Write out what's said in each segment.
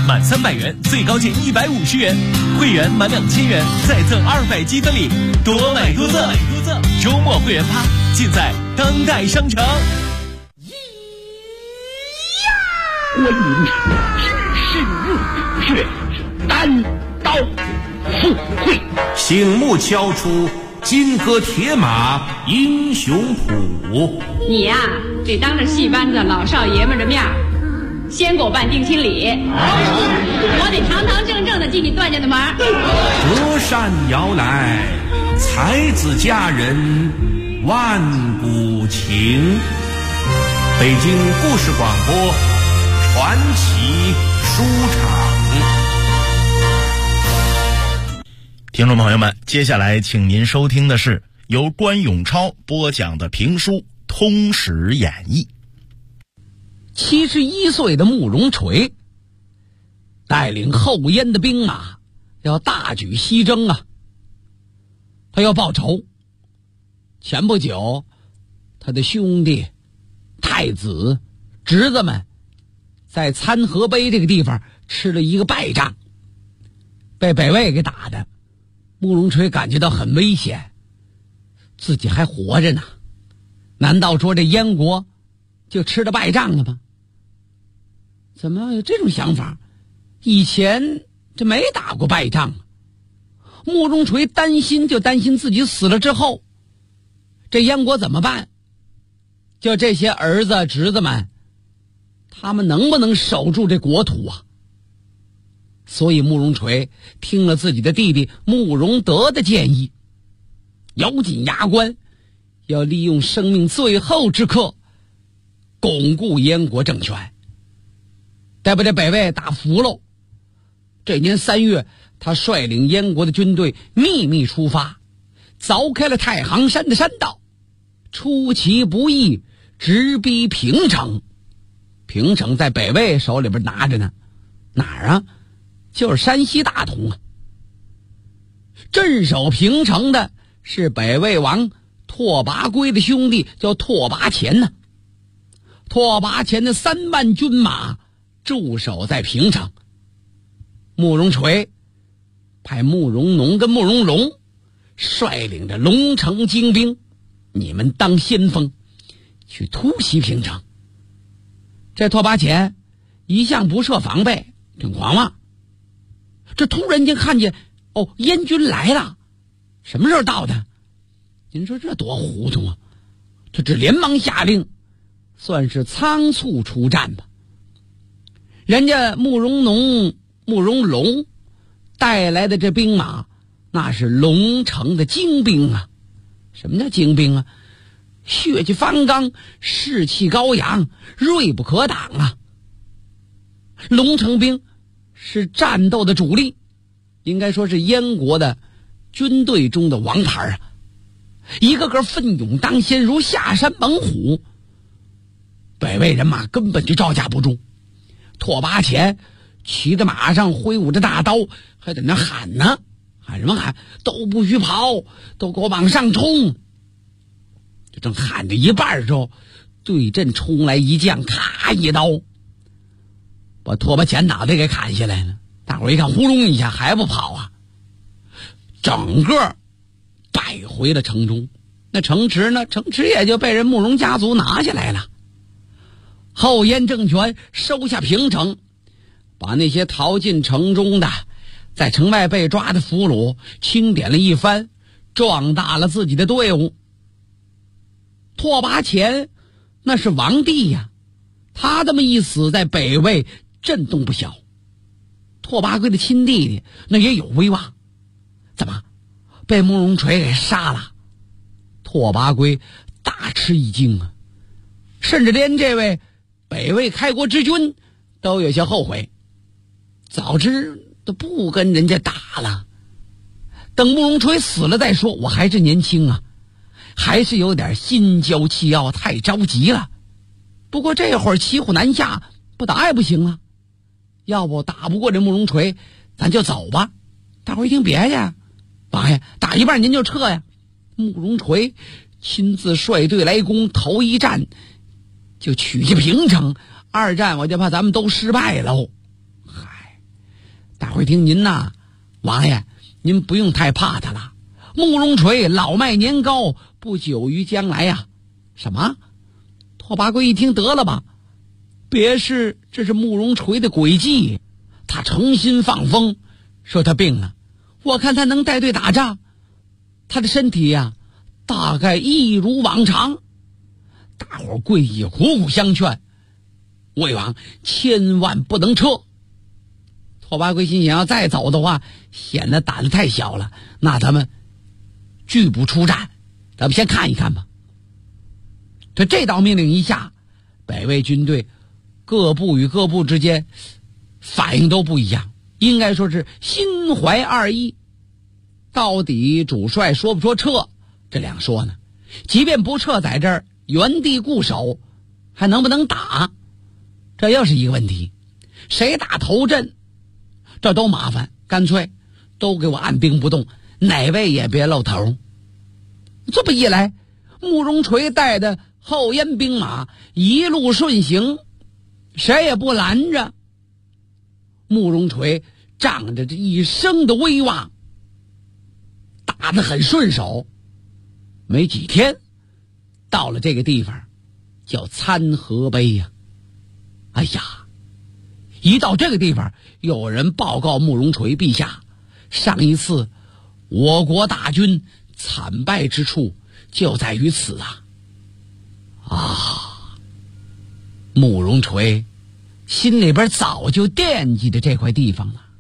满300元最高减150元，会员满2000元再赠200积分礼，多买多赠。周末会员趴尽在当代商城。 观音只身入血，单刀赴会， 醒目敲出金戈铁马英雄谱。 你呀，得当着戏班子老少爷们的面先给我办定亲礼，我得堂堂正正的进你段家的门。 隔山遥来，才子佳人万古情。北京故事广播传奇书场。 听众朋友们，接下来请您收听的是由关永超播讲的评书《通史演义》。 71岁的慕容垂带领后燕的兵马要大举西征啊，他要报仇。前不久他的兄弟太子侄子们在参河碑这个地方吃了一个败仗，被北魏给打的。慕容垂感觉到很危险，自己还活着呢，难道说这燕国就吃了败仗了吗？怎么有这种想法？以前这没打过败仗。慕容垂担心自己死了之后这燕国怎么办，就这些儿子侄子们他们能不能守住这国土啊？所以慕容垂听了自己的弟弟慕容德的建议，咬紧牙关，要利用生命最后之刻巩固燕国政权。待把这北魏打服了，这年3月，他率领燕国的军队秘密出发，凿开了太行山的山道，出其不意直逼平城。平城在北魏手里边拿着呢，哪儿啊？就是山西大同啊。镇守平城的是北魏王拓跋圭的兄弟，叫拓跋虔呢。拓跋虔的3万军马驻守在平城。慕容垂派慕容农跟慕容龙率领着龙城精兵，你们当先锋去突袭平城。这拓跋虔一向不设防备，挺狂妄。这突然间看见燕军来了，什么时候到的？您说这多糊涂啊！这只连忙下令，算是仓促出战吧。人家慕容农、慕容龙带来的这兵马，那是龙城的精兵啊。什么叫精兵啊？血气方刚，士气高扬，锐不可挡啊。龙城兵是战斗的主力，应该说是燕国的军队中的王牌啊，一个个奋勇当先，如下山猛虎。北魏人马根本就招架不住。拓跋虔骑着马上，挥舞着大刀，还在那喊呢，喊什么喊？都不许跑，都给我往上冲！就正喊着一半的时候，对阵冲来一将，咔一刀把拓跋虔脑袋给砍下来了。大伙一看，呼隆一下，还不跑啊？整个败回了城中。那城池呢？城池也就被人慕容家族拿下来了。后燕政权收下平城，把那些逃进城中的，在城外被抓的俘虏清点了一番，壮大了自己的队伍。拓跋虔那是王帝呀，他这么一死，在北魏震动不小。拓跋圭的亲弟弟那也有威望，怎么被慕容垂给杀了？拓跋圭大吃一惊啊，甚至连这位北魏开国之君都有些后悔，早知都不跟人家打了，等慕容垂死了再说。我还是年轻啊，还是有点心焦气傲，太着急了。不过这会儿骑虎难下，不打也不行啊。要不打不过这慕容垂，咱就走吧。大伙一听，别呀，王爷，打一半您就撤呀。慕容垂亲自率队来攻，头一战就取下平城，二战我就怕咱们都失败喽。嗨， 大伙儿听您呐，王爷，您不用太怕他了。慕容垂老迈年高，不久于将来呀。什么？拓跋圭一听，得了吧，别是这是慕容垂的诡计，他诚心放风，说他病了，我看他能带队打仗，他的身体呀，大概一如往常。大伙儿跪下苦苦相劝，魏王千万不能撤。拓跋圭心想，要再走的话，显得胆子太小了，那咱们拒不出战，咱们先看一看吧。这道命令一下，北魏军队各部与各部之间反应都不一样，应该说是心怀二意。到底主帅说不说撤，这两说呢。即便不撤，在这儿原地固守，还能不能打，这又是一个问题。谁打头阵，这都麻烦，干脆都给我按兵不动，哪位也别露头。这么一来，慕容垂带的后燕兵马一路顺行，谁也不拦着。慕容垂仗着这一生的威望，打得很顺手。没几天，到了这个地方，叫参合碑呀。哎呀，一到这个地方，有人报告慕容垂陛下，上一次我国大军惨败之处就在于此啊！慕容垂心里边早就惦记着这块地方了。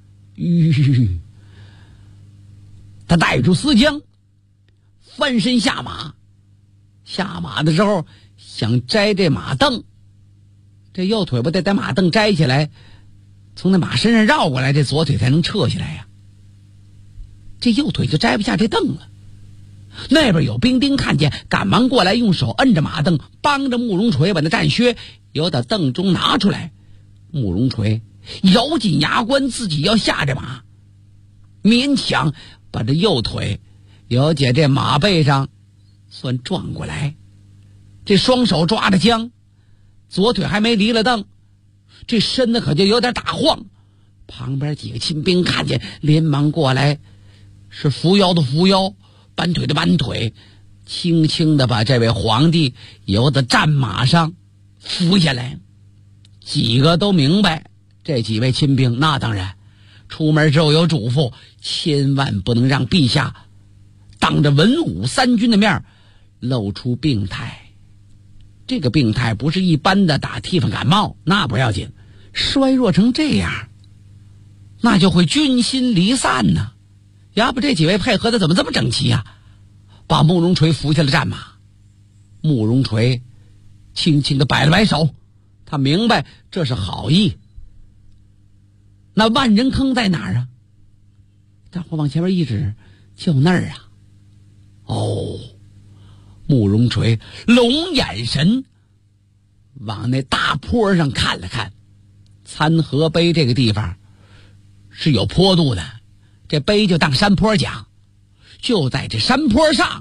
他带住丝缰，翻身下马。下马的时候想摘这马镫，这右腿不得把马镫摘起来，从那马身上绕过来，这左腿才能撤下来呀。这右腿就摘不下这镫了。那边有兵丁看见，赶忙过来，用手摁着马镫，帮着慕容垂把那战靴由他镫中拿出来。慕容垂咬紧牙关，自己要下这马，勉强把这右腿由解这马背上算转过来，这双手抓着缰，左腿还没离了镫，这身子可就有点打晃。旁边几个亲兵看见，连忙过来，是扶腰的扶腰，扳腿的扳腿，轻轻地把这位皇帝由的战马上扶下来。几个都明白，这几位亲兵那当然出门之后有嘱咐，千万不能让陛下当着文武三军的面露出病态。这个病态不是一般的打替风感冒，那不要紧，衰弱成这样，那就会军心离散呢。要不这几位配合的怎么这么整齐啊？把慕容垂扶下了战马。慕容垂轻轻地摆了摆手，他明白这是好意。那万人坑在哪儿啊？大伙往前面一指，就那儿啊。慕容垂龙眼神往那大坡上看了看。参合碑这个地方是有坡度的，这碑就当山坡讲，就在这山坡上。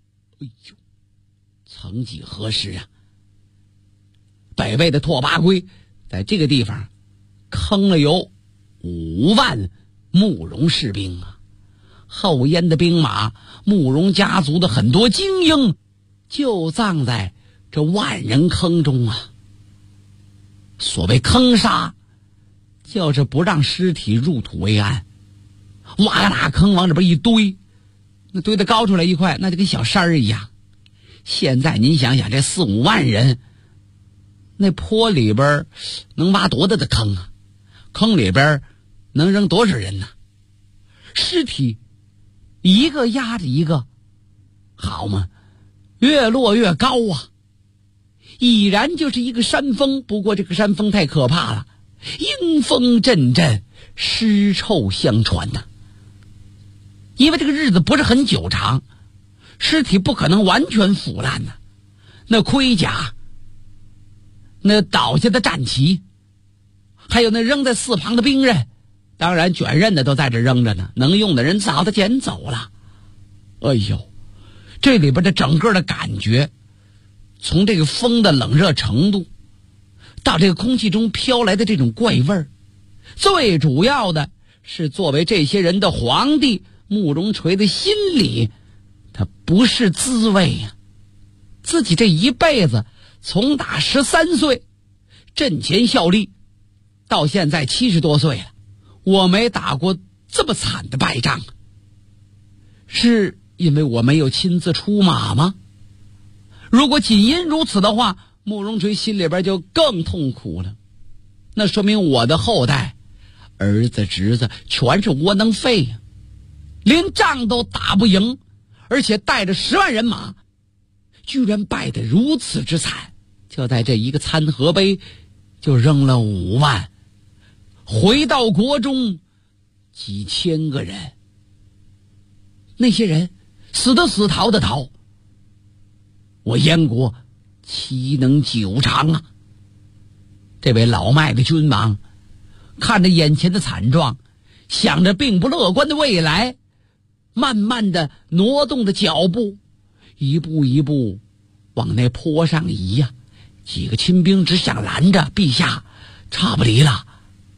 曾几何时啊，北魏的拓跋圭在这个地方坑了有5万慕容士兵啊。后燕的兵马，慕容家族的很多精英就葬在这万人坑中啊。所谓坑杀，就是不让尸体入土为安，挖个大坑往里边一堆，那堆得高出来一块，那就跟小山儿一样。现在您想想，这4、5万人，那坡里边能挖多大的坑啊？坑里边能扔多少人呢？尸体一个压着一个，好嘛，越落越高啊！已然就是一个山峰，不过这个山峰太可怕了，阴风阵阵，尸臭相传呐。因为这个日子不是很久长，尸体不可能完全腐烂呐。那盔甲，那倒下的战旗，还有那扔在四旁的兵刃，当然卷刃的都在这扔着呢，能用的人早都捡走了。哎呦，这里边的整个的感觉，从这个风的冷热程度，到这个空气中飘来的这种怪味儿，最主要的是作为这些人的皇帝，慕容垂的心里他不是滋味呀。自己这一辈子从打13岁阵前效力到现在70多岁了，我没打过这么惨的败仗，是因为我没有亲自出马吗？如果仅因如此的话，慕容垂心里边就更痛苦了。那说明我的后代儿子侄子全是窝囊废呀，连仗都打不赢，而且带着10万人马，居然败得如此之惨。就在这一个参合碑就扔了5万，回到国中几千个人，那些人死的死，逃的逃，我燕国岂能久长啊？这位老迈的君王看着眼前的惨状，想着并不乐观的未来，慢慢的挪动的脚步，一步一步往那坡上移呀。几个亲兵只想拦着，陛下差不离了，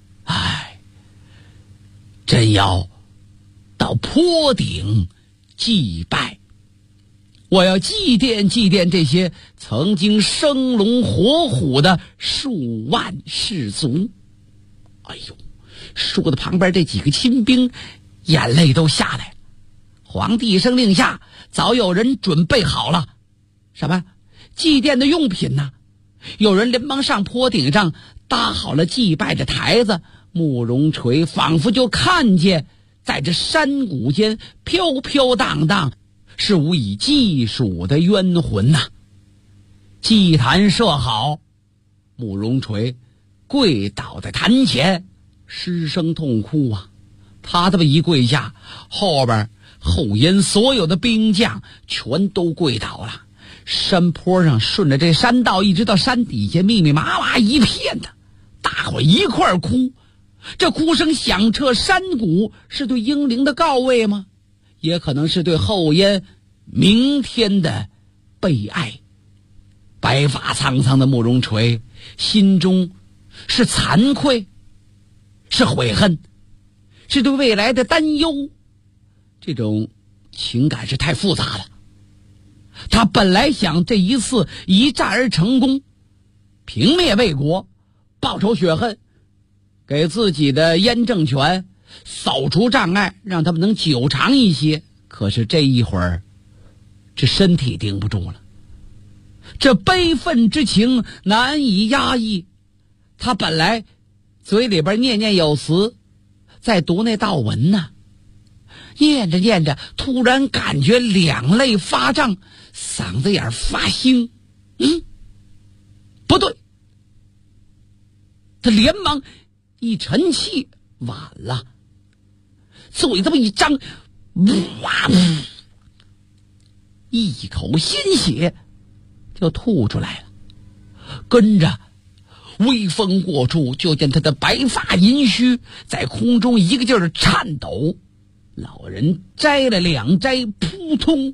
真要到坡顶祭拜，我要祭奠祭奠这些曾经生龙活虎的数万士卒。哎呦，说的旁边这几个亲兵眼泪都下来了。皇帝一声令下，早有人准备好了什么祭奠的用品呢？有人连忙上坡顶上搭好了祭拜的台子。慕容垂仿佛就看见在这山谷间飘飘荡荡，是无以计数的冤魂呐。祭坛设好，慕容垂跪倒在坛前，失声痛哭啊。他这么一跪下，后边后燕所有的兵将全都跪倒了。山坡上顺着这山道一直到山底下，密密麻麻一片的，大伙一块儿哭。这哭声响彻山谷，是对英灵的告慰吗？也可能是对后燕明天的悲哀。白发苍苍的慕容垂心中是惭愧，是悔恨，是对未来的担忧。这种情感是太复杂了。他本来想这一次一战而成功，平灭魏国，报仇雪恨，给自己的燕政权扫除障碍，让他们能久长一些。可是这一会儿，这身体顶不住了，这悲愤之情难以压抑。他本来嘴里边念念有词，在读那悼文呢，念着念着，突然感觉两肋发胀，嗓子眼发腥。不对，他连忙一沉气，晚了，嘴这么一张，哇，一口鲜血就吐出来了。跟着微风过处，就见他的白发银须在空中一个劲儿颤抖。老人摘了2摘，扑通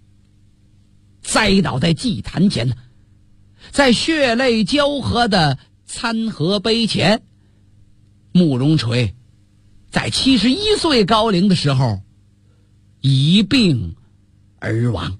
栽倒在祭坛前，在血泪交合的参合碑前。慕容垂在71岁高龄的时候一病而亡。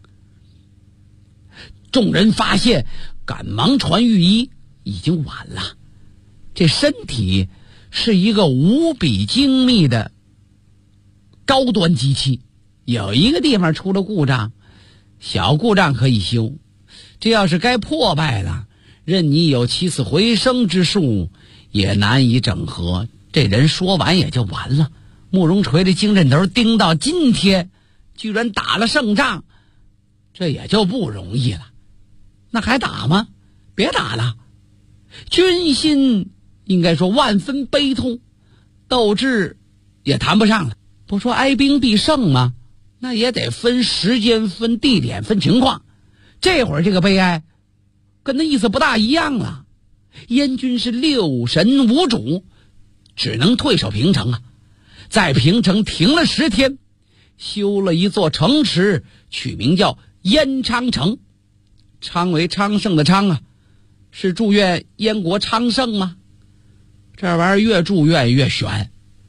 众人发现，赶忙传御医，已经晚了。这身体是一个无比精密的高端机器，有一个地方出了故障，小故障可以修，这要是该破败了，任你有起死回生之术，也难以整合。这人说完也就完了。慕容垂的精神头盯到今天，居然打了胜仗，这也就不容易了。那还打吗？别打了。军心应该说万分悲痛，斗志也谈不上了。不说哀兵必胜吗？那也得分时间、分地点、分情况。这会儿这个悲哀跟那意思不大一样了。燕军是6神无主，只能退守平城啊。在平城停了10天，修了一座城池，取名叫燕昌城。昌为昌盛的昌啊，是祝愿燕国昌盛吗？这玩意儿越祝愿越悬。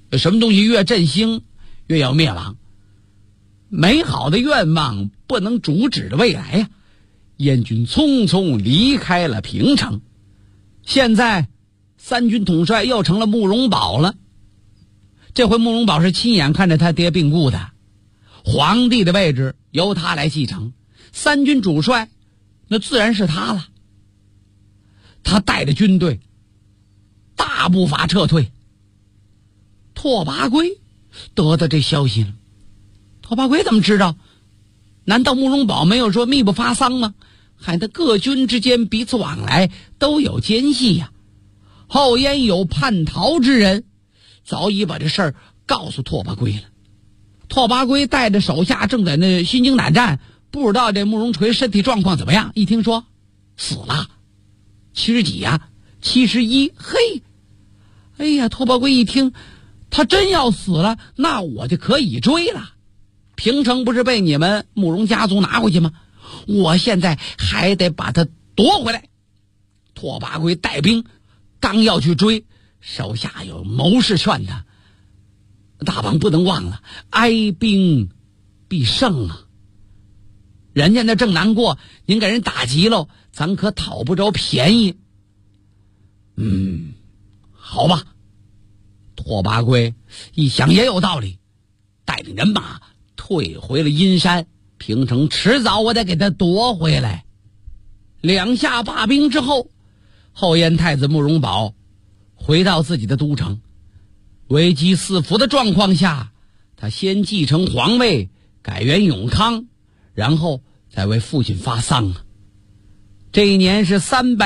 什么东西越振兴，越要灭亡。美好的愿望不能阻止的未来呀！燕军匆匆离开了平城，现在三军统帅又成了慕容宝了。这回慕容宝是亲眼看着他爹病故的，皇帝的位置由他来继承，三军主帅那自然是他了。他带着军队大步伐撤退。拓跋圭得到这消息了。拓跋圭怎么知道？难道慕容宝没有说密不发丧吗？害得各军之间彼此往来都有奸细呀。后燕有叛逃之人，早已把这事儿告诉拓跋圭了。拓跋圭带着手下正在那心惊胆战，不知道这慕容垂身体状况怎么样。一听说死了，70几呀，71，嘿，哎呀，拓跋圭一听他真要死了，那我就可以追了。平城不是被你们慕容家族拿回去吗？我现在还得把他夺回来。拓跋圭带兵刚要去追，手下有谋士劝他，大王不能忘了，哀兵必胜啊！人家那正难过，您给人打急了，咱可讨不着便宜。好吧。拓跋圭一想也有道理，带领人马退回了阴山。平城迟早我得给他夺回来。两下罢兵之后，后燕太子慕容宝回到自己的都城。危机四伏的状况下，他先继承皇位，改元永康，然后再为父亲发丧啊。这一年是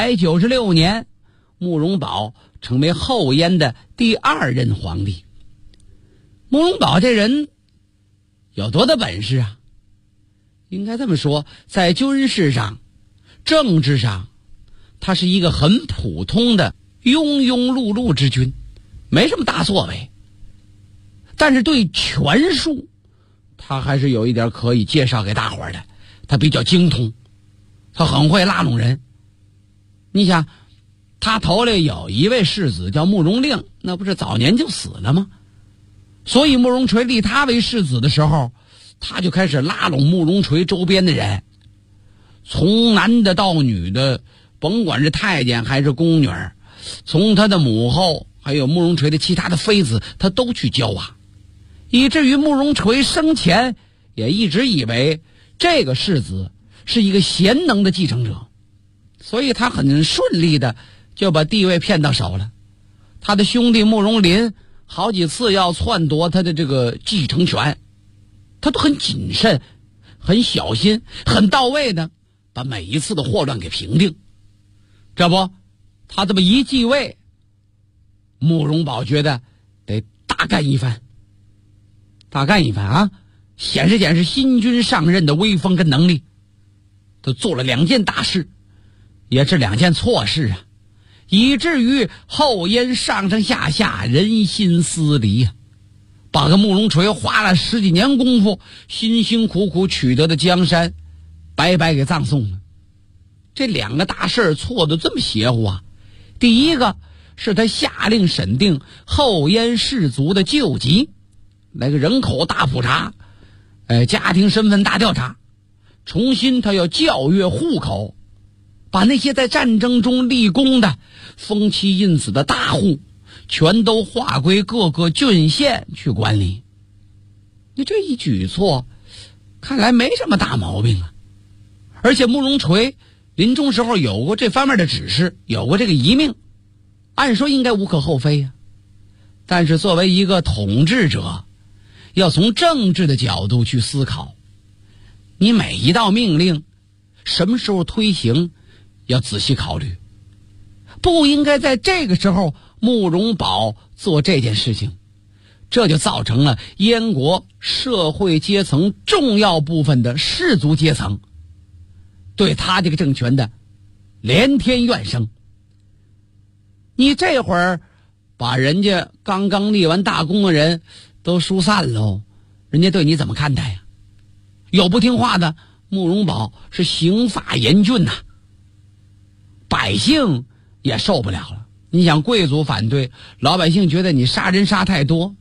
396年，慕容宝成为后燕的第2任皇帝。慕容宝这人有多大本事啊？应该这么说，在军事上、政治上，他是一个很普通的庸庸碌碌之君，没什么大作为。但是对权术，他还是有一点可以介绍给大伙儿的。他比较精通，他很会拉拢人。你想，他头里有一位世子叫慕容令，那不是早年就死了吗？所以慕容垂立他为世子的时候，他就开始拉拢慕容垂周边的人，从男的到女的，甭管是太监还是宫女，从他的母后还有慕容垂的其他的妃子，他都去交往，以至于慕容垂生前也一直以为这个世子是一个贤能的继承者，所以他很顺利的就把地位骗到手了。他的兄弟慕容林好几次要篡夺他的这个继承权，他都很谨慎、很小心、很到位的把每一次的祸乱给平定。这不，他这么一继位，慕容宝觉得得大干一番啊，显示新君上任的威风跟能力。他做了2件大事，也是2件错事啊，以至于后燕上上下下人心思离啊，把个慕容垂花了10几年功夫辛辛苦苦取得的江山白白给葬送了。这2个大事错得这么邪乎啊！第一个是他下令审定后燕氏族的旧籍，来个人口大普查，家庭身份大调查，重新他要校阅户口，把那些在战争中立功的封妻印子的大户全都划归各个郡县去管理。你这一举措看来没什么大毛病啊，而且慕容垂临终时候有过这方面的指示，有过这个遗命，按说应该无可厚非呀。但是作为一个统治者，要从政治的角度去思考，你每一道命令什么时候推行要仔细考虑，不应该在这个时候慕容宝做这件事情，这就造成了燕国社会阶层重要部分的士族阶层对他这个政权的连天怨声。你这会儿把人家刚刚立完大功的人都疏散喽，人家对你怎么看待呀？有不听话的，慕容宝是刑法严峻呐，百姓也受不了了。你想贵族反对，老百姓觉得你杀人杀太多，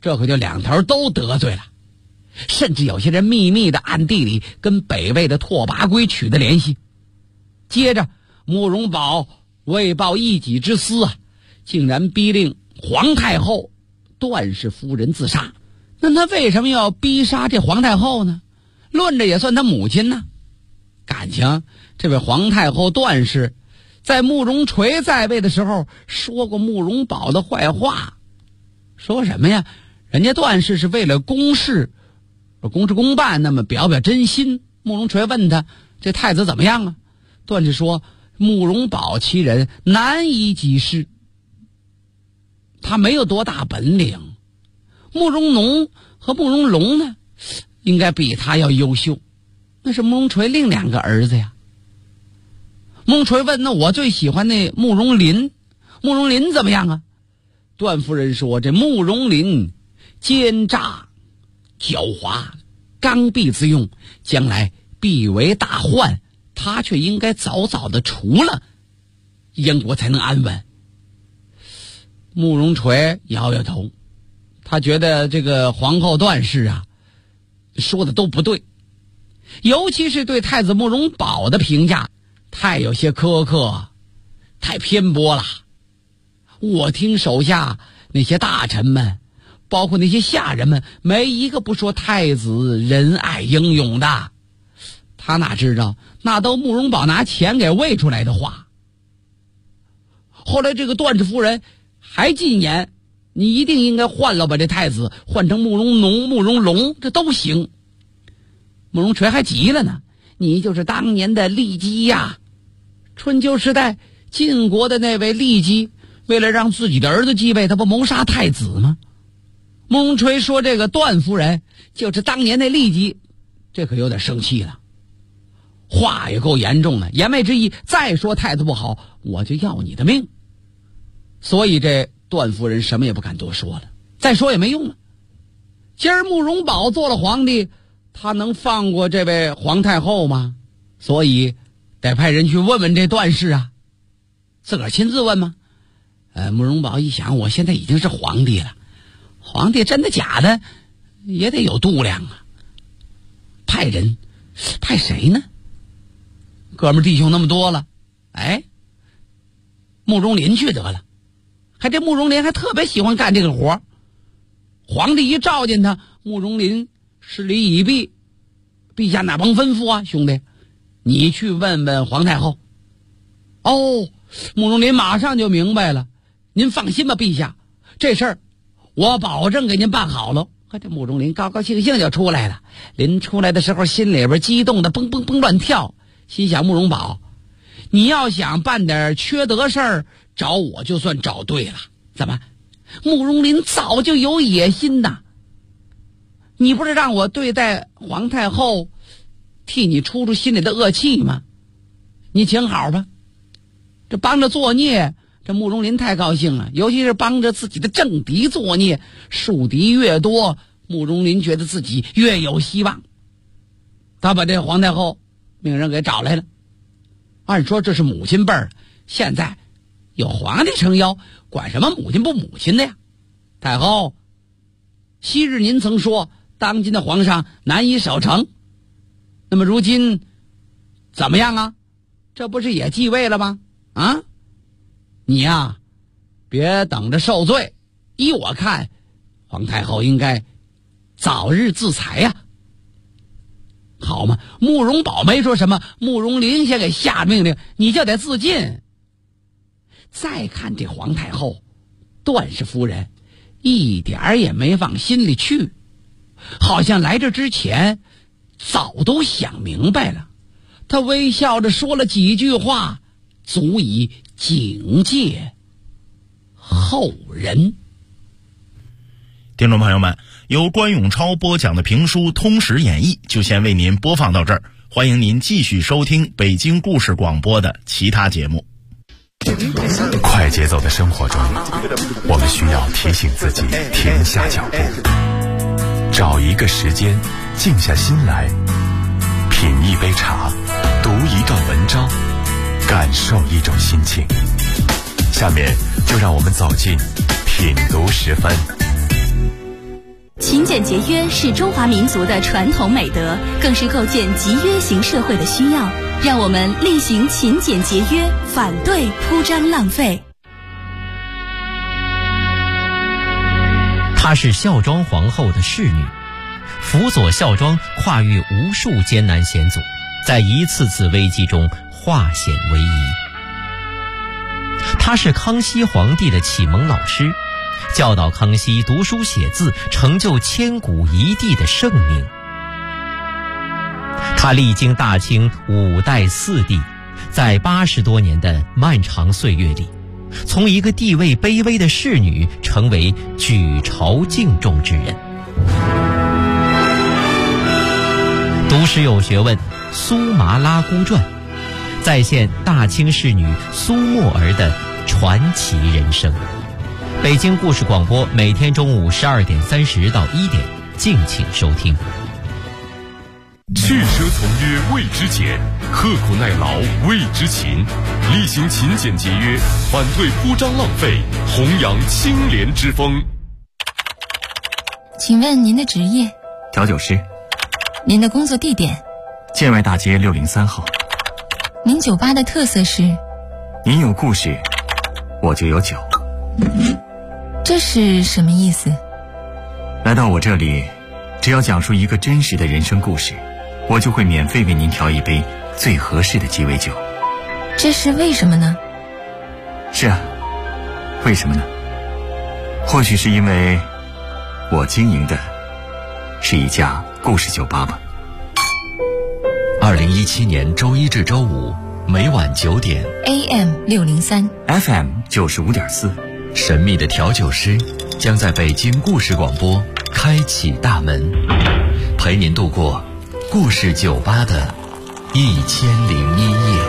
这可就两头都得罪了。甚至有些人秘密的暗地里跟北魏的拓跋圭取得联系。接着慕容宝为报一己之私啊，竟然逼令皇太后段氏夫人自杀。那他为什么要逼杀这皇太后呢？论着也算他母亲呢。感情这位皇太后段氏在慕容垂在位的时候说过慕容宝的坏话。说什么呀？人家段氏是为了公事公办，那么表真心。慕容垂问他这太子怎么样啊？段氏说慕容宝其人难以济事，他没有多大本领。慕容农和慕容龙呢，应该比他要优秀。那是慕容垂另两个儿子呀。慕容垂问，那我最喜欢那慕容林，慕容林怎么样啊？段夫人说，这慕容林奸诈狡猾，刚愎自用，将来必为大患，他却应该早早的除了，燕国才能安稳。慕容垂摇摇头，他觉得这个皇后段氏啊说的都不对，尤其是对太子慕容宝的评价太有些苛刻，太偏颇了。我听手下那些大臣们，包括那些下人们，没一个不说太子仁爱英勇的。他哪知道那都慕容宝拿钱给喂出来的话。后来这个段氏夫人还进言，你一定应该换了把这太子换成慕容农、慕容龙，这都行。慕容垂还急了呢，你就是当年的骊姬呀，春秋时代晋国的那位骊姬，为了让自己的儿子继位，他不谋杀太子吗？慕容垂说这个段夫人就是当年那骊姬，这可有点生气了，话也够严重的，言外之意再说太子不好，我就要你的命。所以这段夫人什么也不敢多说了，再说也没用了。今儿慕容宝做了皇帝，他能放过这位皇太后吗？所以得派人去问问这段氏啊。自个儿亲自问吗？慕容宝一想，我现在已经是皇帝了，皇帝真的假的也得有度量啊。派人，派谁呢？哥们弟兄那么多了，慕容林去得了。还这慕容林还特别喜欢干这个活，皇帝一召见他，慕容林施礼已毕，陛下哪帮吩咐啊？兄弟，你去问问皇太后。慕容林马上就明白了，您放心吧，陛下，这事儿我保证给您办好了。这慕容林高高兴兴就出来了。临出来的时候，心里边激动的蹦蹦蹦乱跳，心想慕容宝，你要想办点缺德事儿，找我就算找对了。怎么，慕容林早就有野心呐？你不是让我对待皇太后，替你出心里的恶气吗？你请好吧。这帮着作孽，这慕容林太高兴了，尤其是帮着自己的政敌作孽，树敌越多，慕容林觉得自己越有希望。他把这皇太后命人给找来了。按说这是母亲辈儿，现在有皇帝撑腰，管什么母亲不母亲的呀？太后，昔日您曾说当今的皇上难以守成，那么如今怎么样啊？这不是也继位了吗？你呀，别等着受罪。依我看，皇太后应该早日自裁呀。好嘛，慕容宝没说什么，慕容林先给下命令，你就得自尽。再看这皇太后段氏夫人，一点儿也没往心里去，好像来这之前早都想明白了。她微笑着说了几句话，足以警戒后人。 听众朋友们，由关永超播讲的评书《通史演义》就先为您播放到这儿，欢迎您继续收听北京故事广播的其他节目。 快节奏的生活中，我们需要提醒自己停下脚步，找一个时间静下心来，品一杯茶，读一段文章，感受一种心情。下面就让我们走进品读时分。 勤俭节约是中华民族的传统美德，更是构建集约型社会的需要。让我们厉行勤俭节约，反对铺张浪费。 她是孝庄皇后的侍女，辅佐孝庄跨越无数艰难险阻，在一次次危机中化险为夷。她是康熙皇帝的启蒙老师，教导康熙读书写字，成就千古一帝的盛名。他历经大清5代4帝，在80多年的漫长岁月里，从一个地位卑微的侍女成为举朝敬重之人。读史有学问，苏麻拉姑传再现大清侍女苏沫儿的传奇人生。北京故事广播每天中午12点30到1点，敬请收听。 去奢从约谓之俭，刻苦耐劳谓之勤，厉行勤俭节约，反对铺张浪费，弘扬清廉之风。 请问您的职业？ 调酒师。 您的工作地点？ 建外大街603号。 您酒吧的特色是？ 您有故事，我就有酒。 这是什么意思？ 来到我这里，只要讲述一个真实的人生故事，我就会免费为您调一杯最合适的鸡尾酒。 这是为什么呢？ 是啊，为什么呢？或许是因为我经营的是一家故事酒吧吧。 2017年周一至周五每晚9点 AM 603 FM 95.4， 神秘的调酒师将在北京故事广播开启大门，陪您度过故事酒吧的1001夜。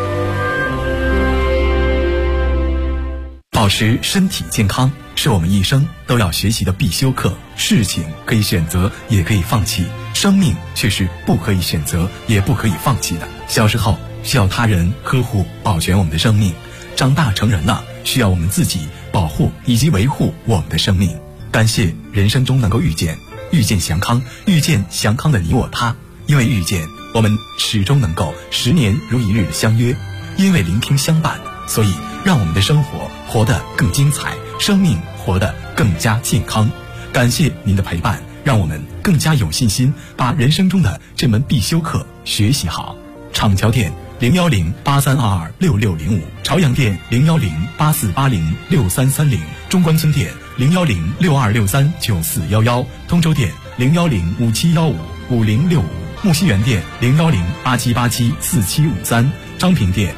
保持身体健康是我们一生都要学习的必修课。事情可以选择，也可以放弃，生命却是不可以选择，也不可以放弃的。小时候需要他人呵护保全我们的生命，长大成人了，需要我们自己保护以及维护我们的生命。感谢人生中能够遇见祥康，遇见祥康的你我他。因为遇见，我们始终能够10年如一日的相约；因为聆听相伴，所以让我们的生活活得更精彩，生命活得更加健康。感谢您的陪伴，让我们更加有信心把人生中的这门必修课学习好。厂桥店01083226605，朝阳店01084806330，中关村店01062639411，通州店01057155065，木樨园店01087874753，张平店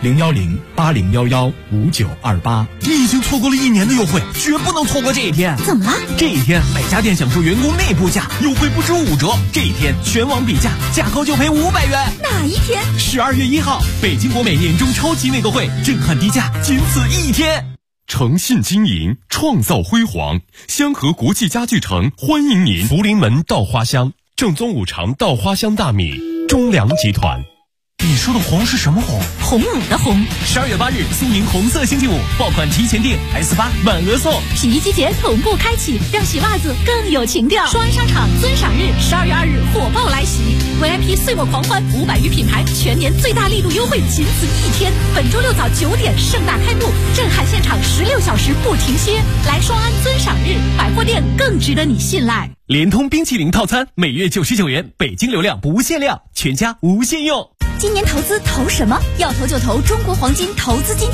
01080115928。 你已经错过了1年的优惠，绝不能错过这一天。 怎么了？ 这一天每家店享受员工内部价，优惠不止5折。这一天全网比价，价高就赔500元。 哪一天 ？12月1号，北京国美年终超级内购会，震撼低价，仅此1天。 诚信经营，创造辉煌。香河国际家具城欢迎您。福临门稻花香，正宗5常稻花香大米，中粮集团。 你说的红是什么红？ 红母的红。 12月8日，苏宁红色星期五，爆款提前订 S8满额送。 洗衣机节同步开启，让洗袜子更有情调。双安商场尊赏日12月2日火爆来袭 ，VIP 岁末狂欢，500余品牌全年最大力度优惠，仅此1天。本周6早9点盛大开幕，震撼现场16小时不停歇。来双安尊赏日，百货店更值得你信赖。 联通冰淇淋套餐每月99元，北京流量不限量，全家无限用。 今年投资投什么？要投就投中国黄金投资金。